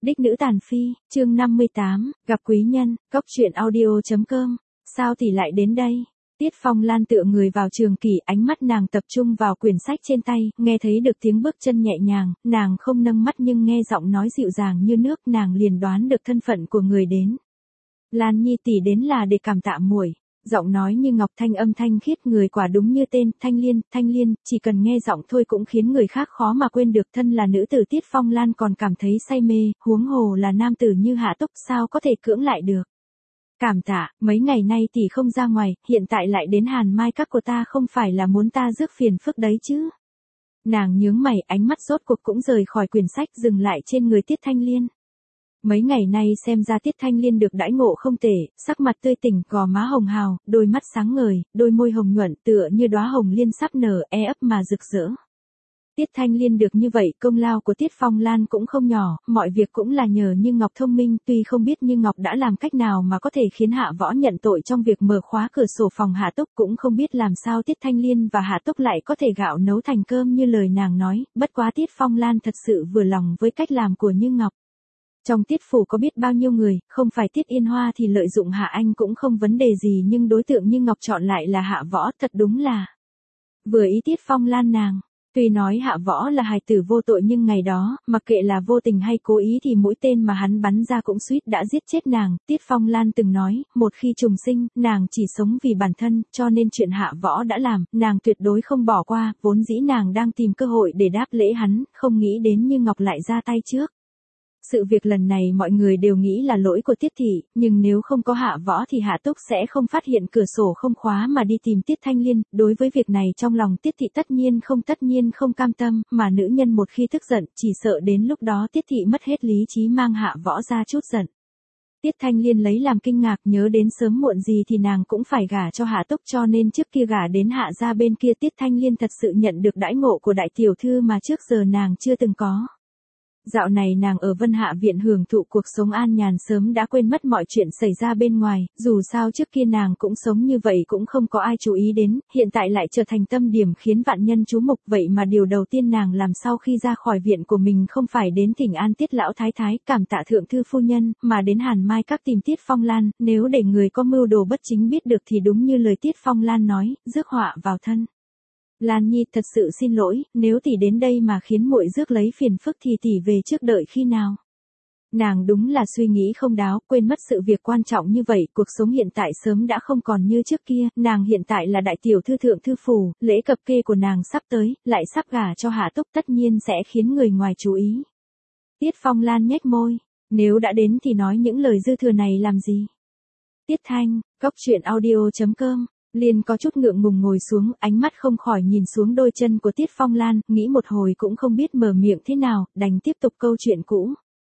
Đích nữ tàn phi, chương 58, gặp quý nhân, cốc truyện audio.com, sao thì lại đến đây? Tiết Phong Lan tựa người vào trường kỷ, ánh mắt nàng tập trung vào quyển sách trên tay, nghe thấy được tiếng bước chân nhẹ nhàng, nàng không nâng mắt nhưng nghe giọng nói dịu dàng như nước, nàng liền đoán được thân phận của người đến. Lan Nhi tỷ đến là để cảm tạ muội. Giọng nói như ngọc, thanh âm thanh khiết, người quả đúng như tên, Thanh Liên, chỉ cần nghe giọng thôi cũng khiến người khác khó mà quên được. Thân là nữ tử Tiết Phong Lan còn cảm thấy say mê, huống hồ là nam tử như Hạ Túc, sao có thể cưỡng lại được. Cảm tạ, mấy ngày nay tỷ không ra ngoài, hiện tại lại đến Hàn Mai các của ta, không phải là muốn ta rước phiền phức đấy chứ. Nàng nhướng mày, ánh mắt rốt cuộc cũng rời khỏi quyển sách, dừng lại trên người Tiết Thanh Liên. Mấy ngày nay xem ra Tiết Thanh Liên được đãi ngộ không tệ, sắc mặt tươi tỉnh, gò má hồng hào, đôi mắt sáng ngời, đôi môi hồng nhuận tựa như đóa hồng liên sắp nở, ấp mà rực rỡ. Tiết Thanh Liên được như vậy, công lao của Tiết Phong Lan cũng không nhỏ, mọi việc cũng là nhờ Như Ngọc thông minh, tuy không biết Như Ngọc đã làm cách nào mà có thể khiến Hạ Võ nhận tội trong việc mở khóa cửa sổ phòng Hạ Túc, cũng không biết làm sao Tiết Thanh Liên và Hạ Túc lại có thể gạo nấu thành cơm như lời nàng nói, bất quá Tiết Phong Lan thật sự vừa lòng với cách làm của Như Ngọc. Trong Tiết phủ có biết bao nhiêu người, không phải Tiết Yên Hoa thì lợi dụng Hạ Anh cũng không vấn đề gì, nhưng đối tượng Như Ngọc chọn lại là Hạ Võ, thật đúng là vừa ý Tiết Phong Lan nàng. Tuy nói Hạ Võ là hài tử vô tội nhưng ngày đó, mặc kệ là vô tình hay cố ý thì mũi tên mà hắn bắn ra cũng suýt đã giết chết nàng. Tiết Phong Lan từng nói, một khi trùng sinh, nàng chỉ sống vì bản thân, cho nên chuyện Hạ Võ đã làm, nàng tuyệt đối không bỏ qua, vốn dĩ nàng đang tìm cơ hội để đáp lễ hắn, không nghĩ đến Như Ngọc lại ra tay trước. Sự việc lần này mọi người đều nghĩ là lỗi của Tiết thị, nhưng nếu không có Hạ Võ thì Hạ Túc sẽ không phát hiện cửa sổ không khóa mà đi tìm Tiết Thanh Liên. Đối với việc này trong lòng Tiết thị tất nhiên không cam tâm, mà nữ nhân một khi tức giận, chỉ sợ đến lúc đó Tiết thị mất hết lý trí mang Hạ Võ ra chút giận. Tiết Thanh Liên lấy làm kinh ngạc, nhớ đến sớm muộn gì thì nàng cũng phải gả cho Hạ Túc, cho nên trước kia gả đến Hạ gia bên kia Tiết Thanh Liên thật sự nhận được đãi ngộ của đại tiểu thư mà trước giờ nàng chưa từng có. Dạo này nàng ở Vân Hạ viện hưởng thụ cuộc sống an nhàn, sớm đã quên mất mọi chuyện xảy ra bên ngoài, dù sao trước kia nàng cũng sống như vậy cũng không có ai chú ý đến, hiện tại lại trở thành tâm điểm khiến vạn nhân chú mục. Vậy mà điều đầu tiên nàng làm sau khi ra khỏi viện của mình không phải đến thỉnh an Tiết lão thái thái, cảm tạ thượng thư phu nhân, mà đến Hàn Mai các tìm Tiết Phong Lan. Nếu để người có mưu đồ bất chính biết được thì đúng như lời Tiết Phong Lan nói, rước họa vào thân. Lan Nhi, thật sự xin lỗi, nếu tỷ đến đây mà khiến muội rước lấy phiền phức thì tỷ về trước đợi khi nào. Nàng đúng là suy nghĩ không đáo, quên mất sự việc quan trọng như vậy, cuộc sống hiện tại sớm đã không còn như trước kia, nàng hiện tại là đại tiểu thư thượng thư phủ, lễ cập kê của nàng sắp tới, lại sắp gả cho Hạ Túc, tất nhiên sẽ khiến người ngoài chú ý. Tiết Phong Lan nhếch môi, nếu đã đến thì nói những lời dư thừa này làm gì. Tiết Thanh, cốc truyện audio.com. Liên có chút ngượng ngùng ngồi xuống, ánh mắt không khỏi nhìn xuống đôi chân của Tiết Phong Lan, nghĩ một hồi cũng không biết mở miệng thế nào, đành tiếp tục câu chuyện cũ.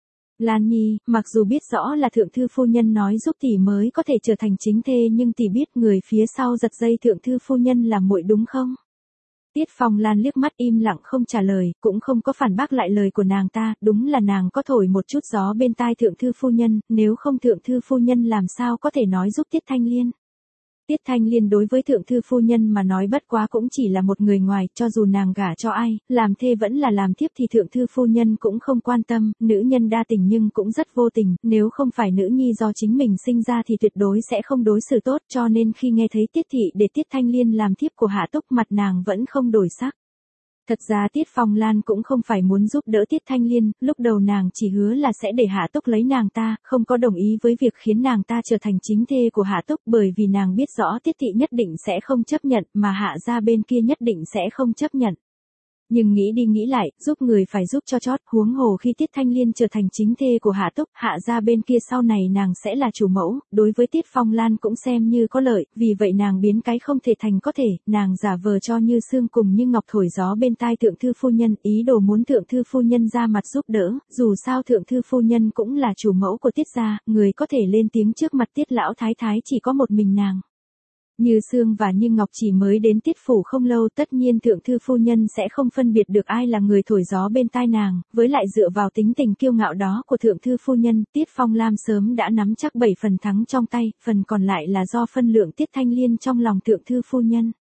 Lan Nhi, mặc dù biết rõ là thượng thư phu nhân nói giúp tỷ mới có thể trở thành chính thê, nhưng tỷ biết người phía sau giật dây thượng thư phu nhân là muội đúng không? Tiết Phong Lan liếc mắt im lặng không trả lời, cũng không có phản bác lại lời của nàng ta, đúng là nàng có thổi một chút gió bên tai thượng thư phu nhân, nếu không thượng thư phu nhân làm sao có thể nói giúp Tiết Thanh Liên. Tiết Thanh Liên đối với thượng thư phu nhân mà nói bất quá cũng chỉ là một người ngoài, cho dù nàng gả cho ai, làm thê vẫn là làm thiếp thì thượng thư phu nhân cũng không quan tâm, nữ nhân đa tình nhưng cũng rất vô tình, nếu không phải nữ nhi do chính mình sinh ra thì tuyệt đối sẽ không đối xử tốt, cho nên khi nghe thấy Tiết thị để Tiết Thanh Liên làm thiếp của Hạ Túc, mặt nàng vẫn không đổi sắc. Thật ra Tiết Phong Lan cũng không phải muốn giúp đỡ Tiết Thanh Liên, lúc đầu nàng chỉ hứa là sẽ để Hạ Túc lấy nàng ta, không có đồng ý với việc khiến nàng ta trở thành chính thê của Hạ Túc, bởi vì nàng biết rõ Tiết thị nhất định sẽ không chấp nhận, mà Hạ gia bên kia nhất định sẽ không chấp nhận. Nhưng nghĩ đi nghĩ lại, giúp người phải giúp cho chót, huống hồ khi Tiết Thanh Liên trở thành chính thê của Hạ Túc, Hạ gia bên kia sau này nàng sẽ là chủ mẫu, đối với Tiết Phong Lan cũng xem như có lợi, vì vậy nàng biến cái không thể thành có thể, nàng giả vờ cho Như Sương cùng Như Ngọc thổi gió bên tai thượng thư phu nhân, ý đồ muốn thượng thư phu nhân ra mặt giúp đỡ, dù sao thượng thư phu nhân cũng là chủ mẫu của Tiết gia, người có thể lên tiếng trước mặt Tiết lão thái thái chỉ có một mình nàng. Như Sương và Như Ngọc chỉ mới đến Tiết phủ không lâu, tất nhiên thượng thư phu nhân sẽ không phân biệt được ai là người thổi gió bên tai nàng, với lại dựa vào tính tình kiêu ngạo đó của thượng thư phu nhân, Tiết Phong Lam sớm đã nắm chắc 7 phần thắng trong tay, phần còn lại là do phân lượng Tiết Thanh Liên trong lòng thượng thư phu nhân.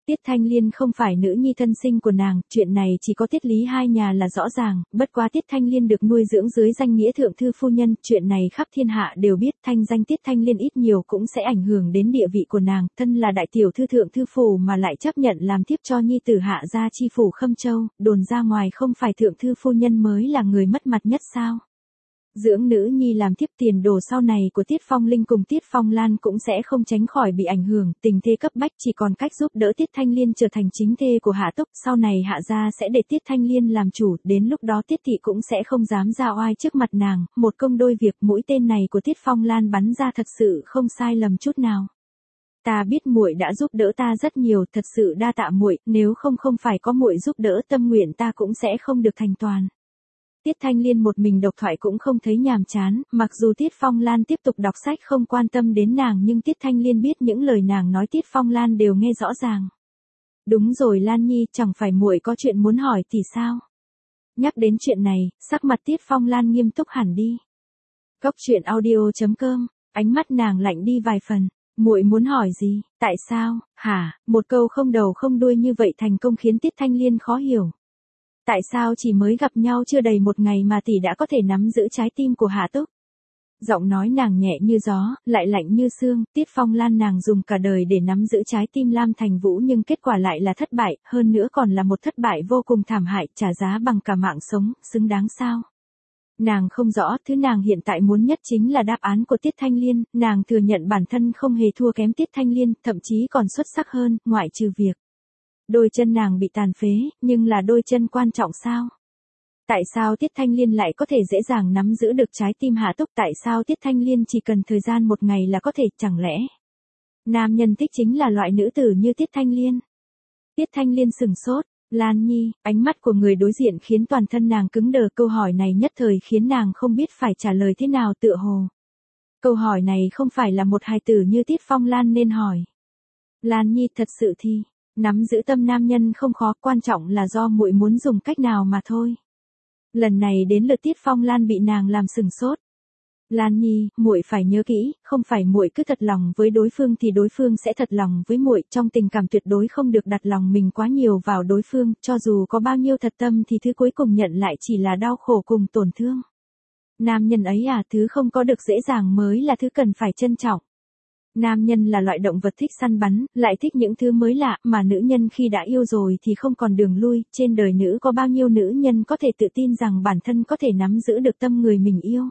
Tiết Thanh Liên không phải nữ nhi thân sinh của nàng, chuyện này chỉ có Tiết Lý hai nhà là rõ ràng, bất quá Tiết Thanh Liên được nuôi dưỡng dưới danh nghĩa thượng thư phu nhân, chuyện này khắp thiên hạ đều biết, thanh danh Tiết Thanh Liên ít nhiều cũng sẽ ảnh hưởng đến địa vị của nàng, thân là đại tiểu thư thượng thư phủ mà lại chấp nhận làm tiếp cho nhi tử hạ gia chi phủ Khâm Châu, đồn ra ngoài không phải thượng thư phu nhân mới là người mất mặt nhất sao? Dưỡng nữ nhi làm tiếp tiền đồ sau này của Tiết Phong Linh cùng Tiết Phong Lan cũng sẽ không tránh khỏi bị ảnh hưởng, tình thế cấp bách chỉ còn cách giúp đỡ Tiết Thanh Liên trở thành chính thê của Hạ Túc, sau này Hạ gia sẽ để Tiết Thanh Liên làm chủ, đến lúc đó Tiết thị cũng sẽ không dám ra oai trước mặt nàng, một công đôi việc, mũi tên này của Tiết Phong Lan bắn ra thật sự không sai lầm chút nào. Ta biết muội đã giúp đỡ ta rất nhiều, thật sự đa tạ muội, nếu không phải có muội giúp đỡ tâm nguyện ta cũng sẽ không được thành toàn. Tiết Thanh Liên một mình độc thoại cũng không thấy nhàm chán, mặc dù Tiết Phong Lan tiếp tục đọc sách không quan tâm đến nàng nhưng Tiết Thanh Liên biết những lời nàng nói Tiết Phong Lan đều nghe rõ ràng. Đúng rồi Lan Nhi, chẳng phải muội có chuyện muốn hỏi thì sao? Nhắc đến chuyện này, sắc mặt Tiết Phong Lan nghiêm túc hẳn đi. Cốc truyện audio.com, ánh mắt nàng lạnh đi vài phần. Muội muốn hỏi gì? Tại sao? Hả? Một câu không đầu không đuôi như vậy thành công khiến Tiết Thanh Liên khó hiểu. Tại sao chỉ mới gặp nhau chưa đầy một ngày mà tỷ đã có thể nắm giữ trái tim của Hạ Túc? Giọng nói nàng nhẹ như gió, lại lạnh như xương, Tiết Phong Lan nàng dùng cả đời để nắm giữ trái tim Lam Thành Vũ nhưng kết quả lại là thất bại, hơn nữa còn là một thất bại vô cùng thảm hại, trả giá bằng cả mạng sống, xứng đáng sao? Nàng không rõ, thứ nàng hiện tại muốn nhất chính là đáp án của Tiết Thanh Liên, nàng thừa nhận bản thân không hề thua kém Tiết Thanh Liên, thậm chí còn xuất sắc hơn, ngoại trừ việc đôi chân nàng bị tàn phế, nhưng là đôi chân quan trọng sao? Tại sao Tiết Thanh Liên lại có thể dễ dàng nắm giữ được trái tim Hạ Túc? Tại sao Tiết Thanh Liên chỉ cần thời gian một ngày là có thể, chẳng lẽ nam nhân thích chính là loại nữ tử như Tiết Thanh Liên? Tiết Thanh Liên sừng sốt, Lan Nhi, ánh mắt của người đối diện khiến toàn thân nàng cứng đờ, câu hỏi này nhất thời khiến nàng không biết phải trả lời thế nào tựa hồ. Câu hỏi này không phải là một hài tử như Tiết Phong Lan nên hỏi. Lan Nhi, thật sự thì nắm giữ tâm nam nhân không khó, quan trọng là do muội muốn dùng cách nào mà thôi. Lần này đến lượt Tiết Phong Lan bị nàng làm sừng sốt. Lan Nhi, muội phải nhớ kỹ, không phải muội cứ thật lòng với đối phương thì đối phương sẽ thật lòng với muội, trong tình cảm tuyệt đối không được đặt lòng mình quá nhiều vào đối phương, cho dù có bao nhiêu thật tâm thì thứ cuối cùng nhận lại chỉ là đau khổ cùng tổn thương. Nam nhân ấy à, thứ không có được dễ dàng mới là thứ cần phải trân trọng. Nam nhân là loại động vật thích săn bắn, lại thích những thứ mới lạ, mà nữ nhân khi đã yêu rồi thì không còn đường lui, trên đời nữ có bao nhiêu nữ nhân có thể tự tin rằng bản thân có thể nắm giữ được tâm người mình yêu.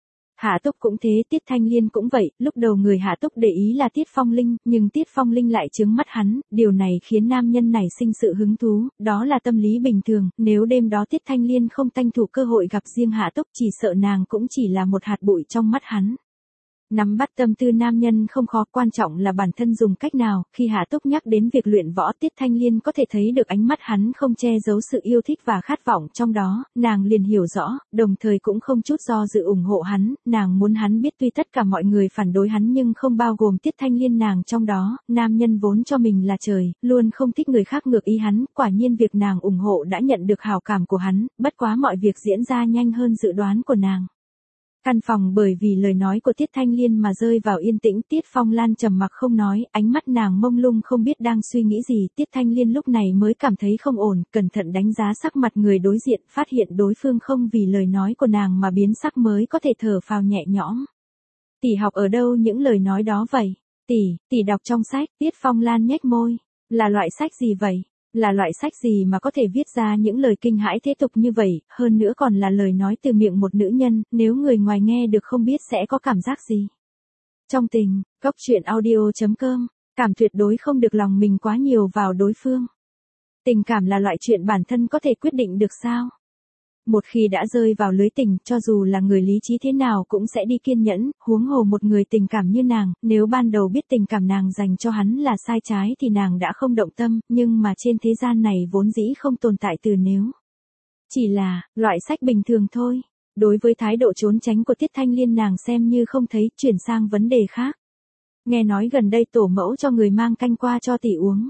Hạ Túc cũng thế, Tiết Thanh Liên cũng vậy, lúc đầu người Hạ Túc để ý là Tiết Phong Linh, nhưng Tiết Phong Linh lại trướng mắt hắn, điều này khiến nam nhân này sinh sự hứng thú, đó là tâm lý bình thường, nếu đêm đó Tiết Thanh Liên không tranh thủ cơ hội gặp riêng Hạ Túc chỉ sợ nàng cũng chỉ là một hạt bụi trong mắt hắn. Nắm bắt tâm tư nam nhân không khó, quan trọng là bản thân dùng cách nào, khi Hạ Túc nhắc đến việc luyện võ Tiết Thanh Liên có thể thấy được ánh mắt hắn không che giấu sự yêu thích và khát vọng trong đó, nàng liền hiểu rõ, đồng thời cũng không chút do dự ủng hộ hắn, nàng muốn hắn biết tuy tất cả mọi người phản đối hắn nhưng không bao gồm Tiết Thanh Liên nàng trong đó, nam nhân vốn cho mình là trời, luôn không thích người khác ngược ý hắn, quả nhiên việc nàng ủng hộ đã nhận được hào cảm của hắn, bất quá mọi việc diễn ra nhanh hơn dự đoán của nàng. Căn phòng bởi vì lời nói của Tiết Thanh Liên mà rơi vào yên tĩnh, Tiết Phong Lan trầm mặc không nói, ánh mắt nàng mông lung không biết đang suy nghĩ gì, Tiết Thanh Liên lúc này mới cảm thấy không ổn, cẩn thận đánh giá sắc mặt người đối diện, phát hiện đối phương không vì lời nói của nàng mà biến sắc mới có thể thở phào nhẹ nhõm. Tỷ học ở đâu những lời nói đó vậy? Tỷ đọc trong sách, Tiết Phong Lan nhếch môi, là loại sách gì vậy? Là loại sách gì mà có thể viết ra những lời kinh hãi thế tục như vậy, hơn nữa còn là lời nói từ miệng một nữ nhân, nếu người ngoài nghe được không biết sẽ có cảm giác gì. Trong tình, cốc truyện audio.com, cảm tuyệt đối không được lòng mình quá nhiều vào đối phương. Tình cảm là loại chuyện bản thân có thể quyết định được sao? Một khi đã rơi vào lưới tình, cho dù là người lý trí thế nào cũng sẽ đi kiên nhẫn, huống hồ một người tình cảm như nàng, nếu ban đầu biết tình cảm nàng dành cho hắn là sai trái thì nàng đã không động tâm, nhưng mà trên thế gian này vốn dĩ không tồn tại từ nếu. Chỉ là, loại sách bình thường thôi. Đối với thái độ trốn tránh của Tiết Thanh Liên nàng xem như không thấy, chuyển sang vấn đề khác. Nghe nói gần đây tổ mẫu cho người mang canh qua cho tỷ uống.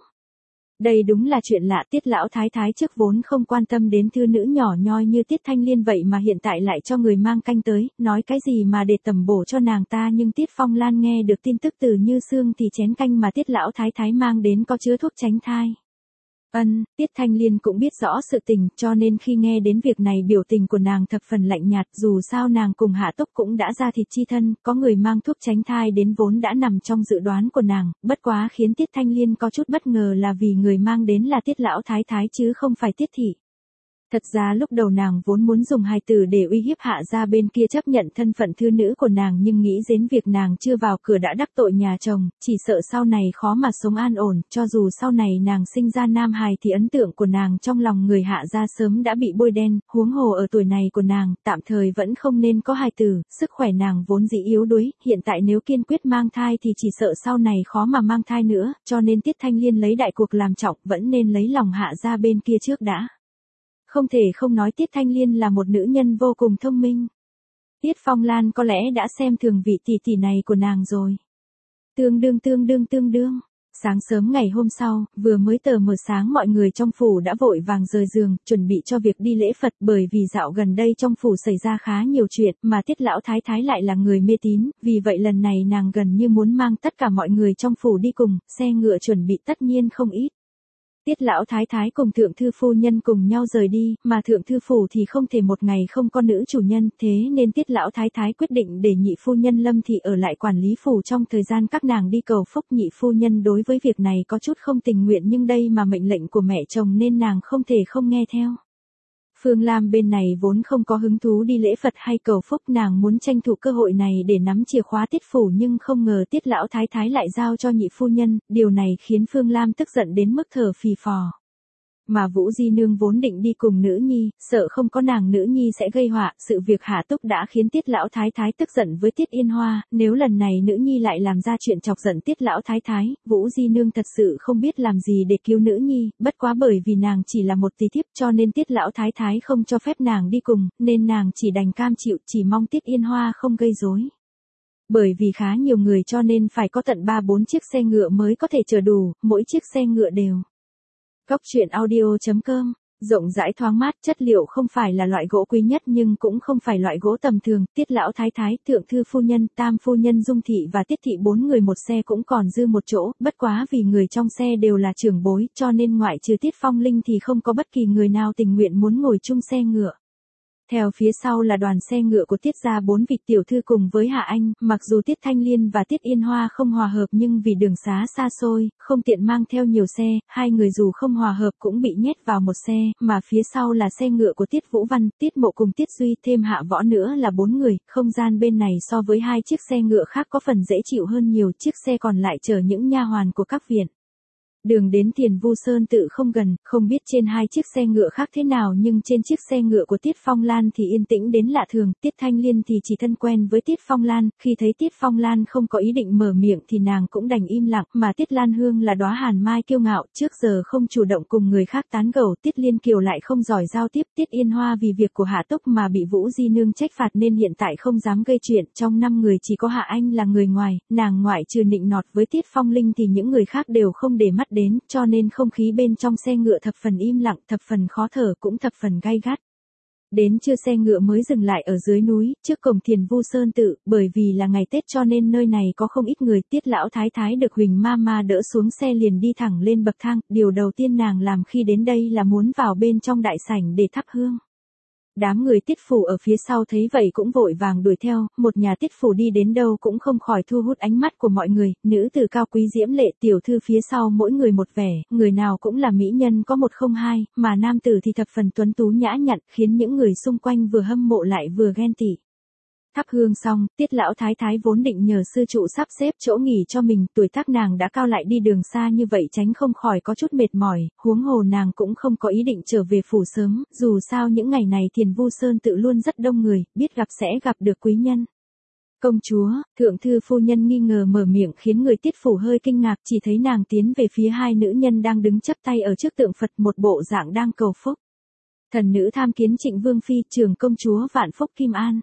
Đây đúng là chuyện lạ, Tiết lão thái thái trước vốn không quan tâm đến thư nữ nhỏ nhoi như Tiết Thanh Liên vậy mà hiện tại lại cho người mang canh tới, nói cái gì mà để tầm bổ cho nàng ta, nhưng Tiết Phong Lan nghe được tin tức từ Như Sương thì chén canh mà Tiết lão thái thái mang đến có chứa thuốc tránh thai. Tiết Thanh Liên cũng biết rõ sự tình, cho nên khi nghe đến việc này biểu tình của nàng thập phần lạnh nhạt, dù sao nàng cùng Hạ Túc cũng đã ra thịt chi thân, có người mang thuốc tránh thai đến vốn đã nằm trong dự đoán của nàng, bất quá khiến Tiết Thanh Liên có chút bất ngờ là vì người mang đến là Tiết lão thái thái chứ không phải Tiết thị. Thật ra lúc đầu nàng vốn muốn dùng hai từ để uy hiếp Hạ gia bên kia chấp nhận thân phận thư nữ của nàng, nhưng nghĩ đến việc nàng chưa vào cửa đã đắc tội nhà chồng, chỉ sợ sau này khó mà sống an ổn, cho dù sau này nàng sinh ra nam hài thì ấn tượng của nàng trong lòng người Hạ gia sớm đã bị bôi đen, huống hồ ở tuổi này của nàng, tạm thời vẫn không nên có hài tử, sức khỏe nàng vốn dĩ yếu đuối, hiện tại nếu kiên quyết mang thai thì chỉ sợ sau này khó mà mang thai nữa, cho nên Tiết Thanh Liên lấy đại cuộc làm trọng, vẫn nên lấy lòng Hạ gia bên kia trước đã. Không thể không nói Tiết Thanh Liên là một nữ nhân vô cùng thông minh. Tiết Phong Lan có lẽ đã xem thường vị tỷ tỷ này của nàng rồi. Tương đương. Sáng sớm ngày hôm sau, vừa mới tờ mờ sáng mọi người trong phủ đã vội vàng rời giường, chuẩn bị cho việc đi lễ Phật, bởi vì dạo gần đây trong phủ xảy ra khá nhiều chuyện, mà Tiết lão thái thái lại là người mê tín, vì vậy lần này nàng gần như muốn mang tất cả mọi người trong phủ đi cùng, xe ngựa chuẩn bị tất nhiên không ít. Tiết lão thái thái cùng thượng thư phu nhân cùng nhau rời đi, mà thượng thư phủ thì không thể một ngày không có nữ chủ nhân, thế nên Tiết lão thái thái quyết định để nhị phu nhân Lâm thị ở lại quản lý phủ trong thời gian các nàng đi cầu phúc. Nhị phu nhân đối với việc này có chút không tình nguyện, nhưng đây mà mệnh lệnh của mẹ chồng nên nàng không thể không nghe theo. Phương Lam bên này vốn không có hứng thú đi lễ Phật hay cầu phúc, nàng muốn tranh thủ cơ hội này để nắm chìa khóa Tiết phủ, nhưng không ngờ Tiết lão thái thái lại giao cho nhị phu nhân, điều này khiến Phương Lam tức giận đến mức thở phì phò. Mà Vũ Di Nương vốn định đi cùng nữ nhi, sợ không có nàng nữ nhi sẽ gây họa, sự việc Hạ Túc đã khiến Tiết lão thái thái tức giận với Tiết Yên Hoa, nếu lần này nữ nhi lại làm ra chuyện chọc giận Tiết lão thái thái, Vũ Di Nương thật sự không biết làm gì để cứu nữ nhi, bất quá bởi vì nàng chỉ là một tí thiếp cho nên Tiết lão thái thái không cho phép nàng đi cùng, nên nàng chỉ đành cam chịu, chỉ mong Tiết Yên Hoa không gây rối. Bởi vì khá nhiều người cho nên phải có tận 3-4 chiếc xe ngựa mới có thể chở đủ, mỗi chiếc xe ngựa đều. Cốc truyện audio.com, rộng rãi thoáng mát, chất liệu không phải là loại gỗ quý nhất nhưng cũng không phải loại gỗ tầm thường, Tiết lão thái thái, thượng thư phu nhân, tam phu nhân Dung thị và Tiết thị 4 người một xe cũng còn dư một chỗ, bất quá vì người trong xe đều là trưởng bối, cho nên ngoại trừ Tiết Phong Linh thì không có bất kỳ người nào tình nguyện muốn ngồi chung xe ngựa. Theo phía sau là đoàn xe ngựa của Tiết gia 4 vị tiểu thư cùng với Hạ Anh, mặc dù Tiết Thanh Liên và Tiết Yên Hoa không hòa hợp nhưng vì đường xá xa xôi, không tiện mang theo nhiều xe, hai người dù không hòa hợp cũng bị nhét vào một xe, mà phía sau là xe ngựa của Tiết Vũ Văn, Tiết Mộ cùng Tiết Duy, thêm Hạ Võ nữa là 4 người, không gian bên này so với hai chiếc xe ngựa khác có phần dễ chịu hơn nhiều, chiếc xe còn lại chở những nha hoàn của các viện. Đường đến Thiền Vu Sơn tự không gần, không biết trên hai chiếc xe ngựa khác thế nào nhưng trên chiếc xe ngựa của Tiết Phong Lan thì yên tĩnh đến lạ thường, Tiết Thanh Liên thì chỉ thân quen với Tiết Phong Lan, khi thấy Tiết Phong Lan không có ý định mở miệng thì nàng cũng đành im lặng, mà Tiết Lan Hương là đóa hàn mai kiêu ngạo, trước giờ không chủ động cùng người khác tán gẫu, Tiết Liên Kiều lại không giỏi giao tiếp, Tiết Yên Hoa vì việc của Hạ Túc mà bị Vũ Di Nương trách phạt nên hiện tại không dám gây chuyện, trong 5 người chỉ có Hạ Anh là người ngoài, nàng ngoại trừ nịnh nọt với Tiết Phong Linh thì những người khác đều không để mắt đến, cho nên không khí bên trong xe ngựa thập phần im lặng, thập phần khó thở cũng thập phần gay gắt. Đến trưa xe ngựa mới dừng lại ở dưới núi, trước cổng Thiền Vu Sơn tự, bởi vì là ngày Tết cho nên nơi này có không ít người, Tiết lão thái thái được Huỳnh Mama đỡ xuống xe liền đi thẳng lên bậc thang, điều đầu tiên nàng làm khi đến đây là muốn vào bên trong đại sảnh để thắp hương. Đám người Tiết phủ ở phía sau thấy vậy cũng vội vàng đuổi theo, một nhà Tiết phủ đi đến đâu cũng không khỏi thu hút ánh mắt của mọi người, nữ tử cao quý diễm lệ, tiểu thư phía sau mỗi người một vẻ, người nào cũng là mỹ nhân có một không hai, mà nam tử thì thập phần tuấn tú nhã nhặn, khiến những người xung quanh vừa hâm mộ lại vừa ghen tị. Thắp hương xong, Tiết lão thái thái vốn định nhờ sư trụ sắp xếp chỗ nghỉ cho mình, tuổi tác nàng đã cao lại đi đường xa như vậy tránh không khỏi có chút mệt mỏi, huống hồ nàng cũng không có ý định trở về phủ sớm, dù sao những ngày này Thiền Vu Sơn tự luôn rất đông người, biết gặp sẽ gặp được quý nhân. Công chúa, thượng thư phu nhân nghi ngờ mở miệng khiến người Tiết phủ hơi kinh ngạc, chỉ thấy nàng tiến về phía hai nữ nhân đang đứng chắp tay ở trước tượng Phật, một bộ dạng đang cầu phúc. Thần nữ tham kiến Trịnh Vương phi, trưởng công chúa Vạn Phúc Kim An.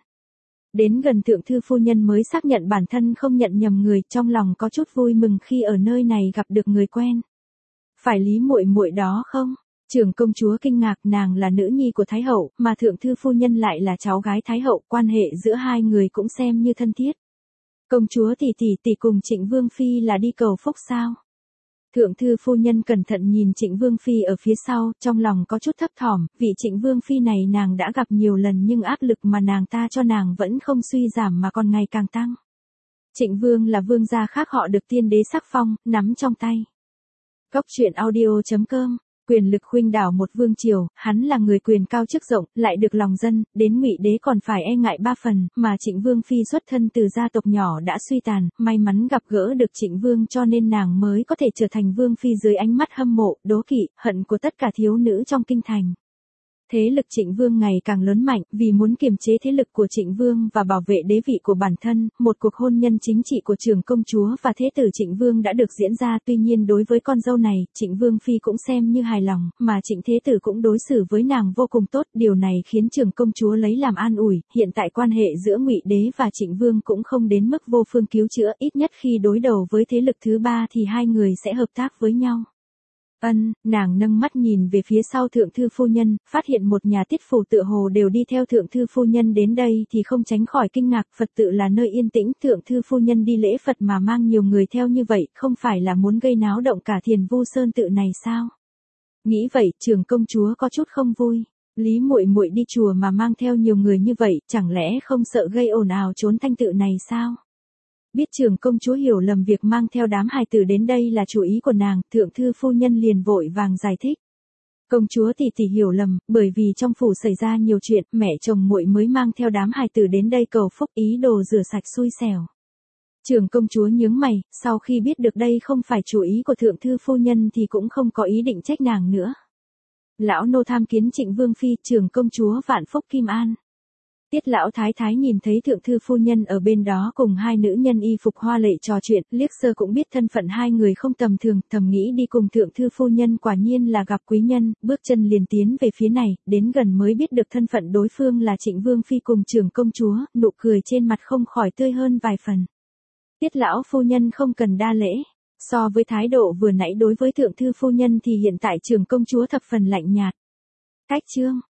Đến gần thượng thư phu nhân mới xác nhận bản thân không nhận nhầm người, trong lòng có chút vui mừng khi ở nơi này gặp được người quen. Phải Lý muội muội đó không? Trưởng công chúa kinh ngạc, nàng là nữ nhi của Thái hậu, mà thượng thư phu nhân lại là cháu gái Thái hậu, quan hệ giữa hai người cũng xem như thân thiết. Công chúa tỷ tỷ cùng Trịnh Vương phi là đi cầu phúc sao? Thượng thư phu nhân cẩn thận nhìn Trịnh Vương Phi ở phía sau, trong lòng có chút thấp thỏm, vị Trịnh Vương Phi này nàng đã gặp nhiều lần nhưng áp lực mà nàng ta cho nàng vẫn không suy giảm mà còn ngày càng tăng. Trịnh Vương là vương gia khác họ được tiên đế sắc phong, nắm trong tay. Cốc truyện audio.com, quyền lực khuynh đảo một vương triều, hắn là người quyền cao chức rộng, lại được lòng dân, đến Ngụy đế còn phải e ngại 3 phần, mà Trịnh Vương Phi xuất thân từ gia tộc nhỏ đã suy tàn, may mắn gặp gỡ được Trịnh Vương cho nên nàng mới có thể trở thành Vương Phi dưới ánh mắt hâm mộ, đố kỵ, hận của tất cả thiếu nữ trong kinh thành. Thế lực Trịnh Vương ngày càng lớn mạnh, vì muốn kiềm chế thế lực của Trịnh Vương và bảo vệ đế vị của bản thân, một cuộc hôn nhân chính trị của trưởng công chúa và thế tử Trịnh Vương đã được diễn ra. Tuy nhiên đối với con dâu này, Trịnh Vương Phi cũng xem như hài lòng, mà Trịnh thế tử cũng đối xử với nàng vô cùng tốt. Điều này khiến trưởng công chúa lấy làm an ủi. Hiện tại quan hệ giữa Ngụy đế và Trịnh Vương cũng không đến mức vô phương cứu chữa, ít nhất khi đối đầu với thế lực thứ ba thì hai người sẽ hợp tác với nhau. Nàng nâng mắt nhìn về phía sau thượng thư phu nhân, phát hiện một nhà tiết phủ tựa hồ đều đi theo thượng thư phu nhân đến đây thì không tránh khỏi kinh ngạc. Phật tự là nơi yên tĩnh, thượng thư phu nhân đi lễ Phật mà mang nhiều người theo như vậy, không phải là muốn gây náo động cả Thiền Vu Sơn tự này sao? Nghĩ vậy, trưởng công chúa có chút không vui. Lý muội muội đi chùa mà mang theo nhiều người như vậy, chẳng lẽ không sợ gây ồn ào trốn thanh tự này sao? Biết trưởng công chúa hiểu lầm việc mang theo đám hài tử đến đây là chủ ý của nàng, thượng thư phu nhân liền vội vàng giải thích. Công chúa tỷ tỷ hiểu lầm, bởi vì trong phủ xảy ra nhiều chuyện, mẹ chồng muội mới mang theo đám hài tử đến đây cầu phúc, ý đồ rửa sạch xui xẻo. Trưởng công chúa nhướng mày, sau khi biết được đây không phải chủ ý của thượng thư phu nhân thì cũng không có ý định trách nàng nữa. Lão nô tham kiến Trịnh Vương Phi, trưởng công chúa vạn phúc kim an. Tiết lão thái thái nhìn thấy thượng thư phu nhân ở bên đó cùng hai nữ nhân y phục hoa lệ trò chuyện, liếc sơ cũng biết thân phận hai người không tầm thường, thầm nghĩ đi cùng thượng thư phu nhân quả nhiên là gặp quý nhân, bước chân liền tiến về phía này, đến gần mới biết được thân phận đối phương là Trịnh Vương Phi cùng trưởng công chúa, nụ cười trên mặt không khỏi tươi hơn vài phần. Tiết lão phu nhân không cần đa lễ. So với thái độ vừa nãy đối với thượng thư phu nhân thì hiện tại trưởng công chúa thập phần lạnh nhạt. Cách chương